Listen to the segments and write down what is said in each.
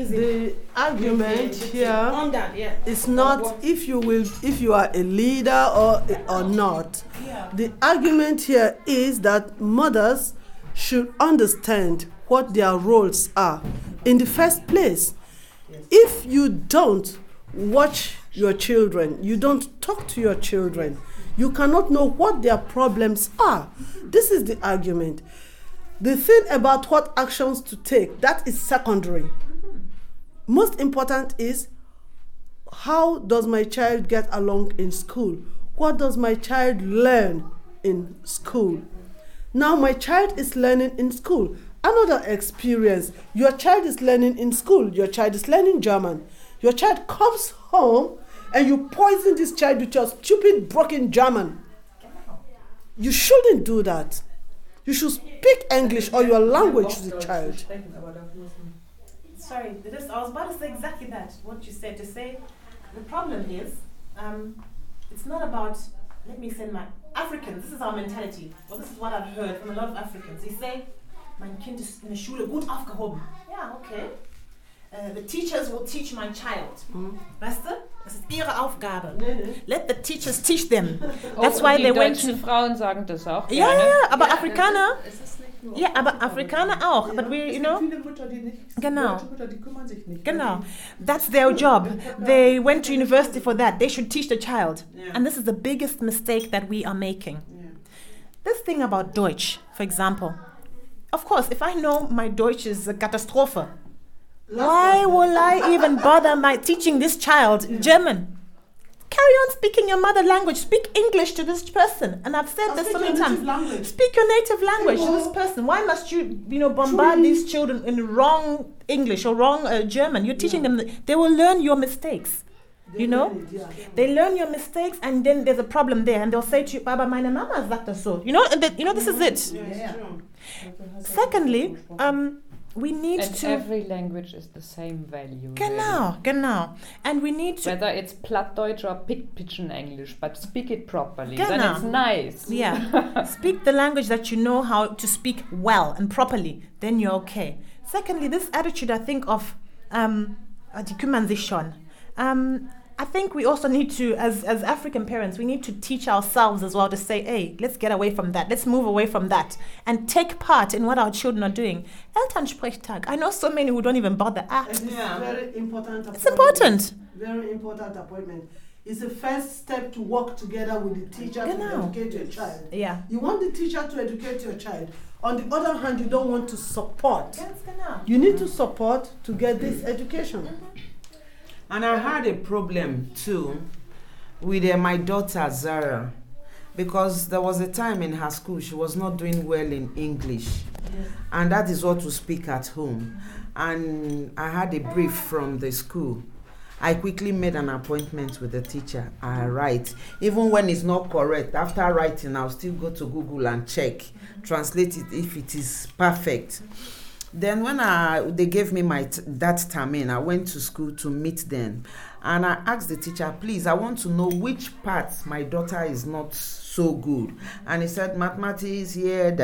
The argument here on that, is not if you are a leader or not. Yeah. The argument here is that mothers should understand what their roles are in the first place. If you don't watch your children, you don't talk to your children, you cannot know what their problems are. This is the argument. The thing about what actions to take, that is secondary. Most important is, how does my child get along in school? What does my child learn in school? Now my child is learning in school. Another experience, your child is learning in school. Your child is learning German. Your child comes home and you poison this child with your stupid broken German. You shouldn't do that. You should speak English or your language to the child. Sorry, I was about to say exactly that, what you said. To say, the problem is, it's not about, let me say my Africans, this is our mentality. Well, this is what I've heard from a lot of Africans. They say, mein Kind ist in der Schule gut aufgehoben. Yeah, okay. The teachers will teach my child. Weißt du? Das ist ihre Aufgabe. Let the teachers teach them. That's why they went to... Die deutschen Frauen sagen das auch Ja, gerne. ja, aber Afrikaner... Nur. Ja, aber Afrikaner auch. Ja, But we, es you gibt know. viele Mütter, die nicht. Genau. Deutsche Mütter, die kümmern sich nicht. Genau. That's their job. They went to university for that. They should teach the child. Yeah. And this is the biggest mistake that we are making. Yeah. This thing about Deutsch, for example. Of course, if I know my Deutsch is a Katastrophe, why will I even bother teaching this child German? Carry on speaking your mother language. Speak English to this person. And I've said this so many times. Speak your native language to this person. Why must you, bombard these children in wrong English or wrong German? You're teaching them. They will learn your mistakes. They learn your mistakes, and then there's a problem there, and they'll say to you, "Baba, meine Mama sagt das so." This is it. Yeah. Secondly, we need and to. every language is the same value. Genau. And we need to. Whether it's Plattdeutsch or Pidgin English, but speak it properly. Genau. Then it's nice. Yeah. Speak the language that you know how to speak well and properly. Then you're okay. Secondly, this attitude, I think, of die kümmern sich schon. I think we also need to, as African parents, we need to teach ourselves as well to say, hey, let's get away from that. Let's move away from that and take part in what our children are doing. Elternsprechtag. I know so many who don't even bother. It's very important. It's important. Very important appointment. It's the first step to work together with the teacher to educate your child. Yeah. You want the teacher to educate your child. On the other hand, you don't want to support. Yes, genau. You need to support to get this education. And I had a problem too with my daughter Zara, because there was a time in her school she was not doing well in English, and that is what to speak at home. And I had a brief from the school. I quickly made an appointment with the teacher. I write, even when it's not correct. After writing, I'll still go to Google and check, translate it if it is perfect. Then when they gave me that termine, I went to school to meet them, and I asked the teacher, please, I want to know which parts my daughter is not so good. And he said, mathematics,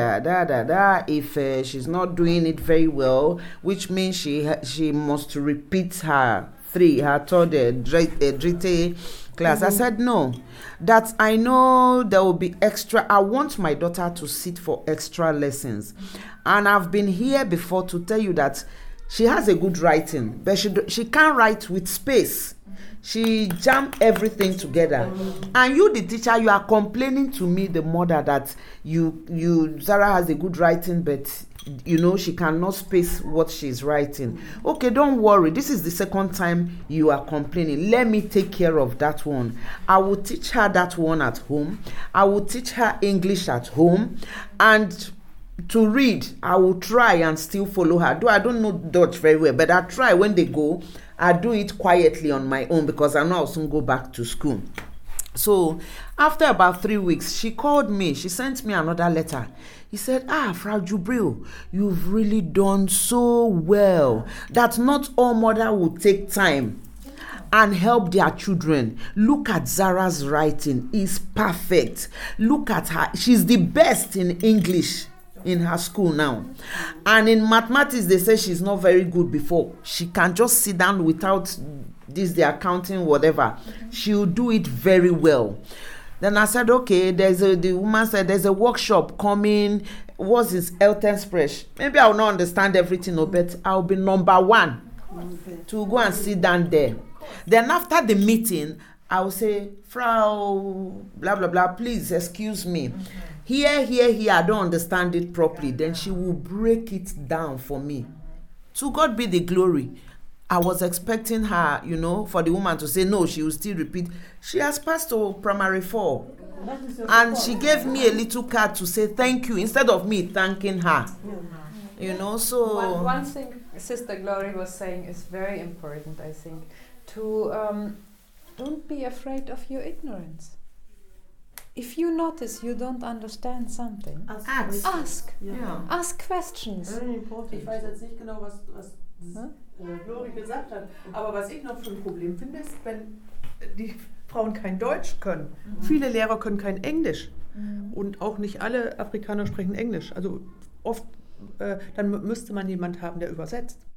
if she's not doing it very well, which means she must repeat her third Drite class. I said, no, that I know there will be extra. I want my daughter to sit for extra lessons. And I've been here before to tell you that she has a good writing, but she can't write with space. She jam everything together. And you, the teacher, you are complaining to me, the mother, that Zara has a good writing, but she cannot space what she's writing. Okay, don't worry. This is the second time you are complaining. Let me take care of that one. I will teach her that one at home. I will teach her English at home. And to read, I will try and still follow her. Though I don't know Dutch very well, but I try when they go. I do it quietly on my own because I know I'll soon go back to school. So after about 3 weeks, she called me. She sent me another letter. He said, Frau Jubril, you've really done so well that not all mother will take time and help their children. Look at Zara's writing. It's perfect. Look at her. She's the best in English. in her school now. And in mathematics, they say she's not very good before. She can just sit down without this, the accounting, whatever. She'll do it very well. Then I said, okay, the woman said, there's a workshop coming. What's this Elternspres? Maybe I'll not understand everything, but I'll be number one to go and sit down there. Then after the meeting, I'll say, Frau, blah, blah, blah, please excuse me. Here, I don't understand it properly. Then she will break it down for me. To God be the glory. I was expecting her, for the woman to say no, she will still repeat. She has passed to primary 4. And she gave me a little card to say thank you instead of me thanking her. So... One thing Sister Glory was saying is very important, I think. To don't be afraid of your ignorance. If you notice you don't understand something, ask. Yeah. Ask questions. Very important. Ich weiß jetzt nicht genau, was Glory gesagt hat, aber was ich noch für ein Problem finde, ist, wenn die Frauen kein Deutsch können. Viele Lehrer können kein Englisch und auch nicht alle Afrikaner sprechen Englisch. Also oft, dann müsste man jemanden haben, der übersetzt.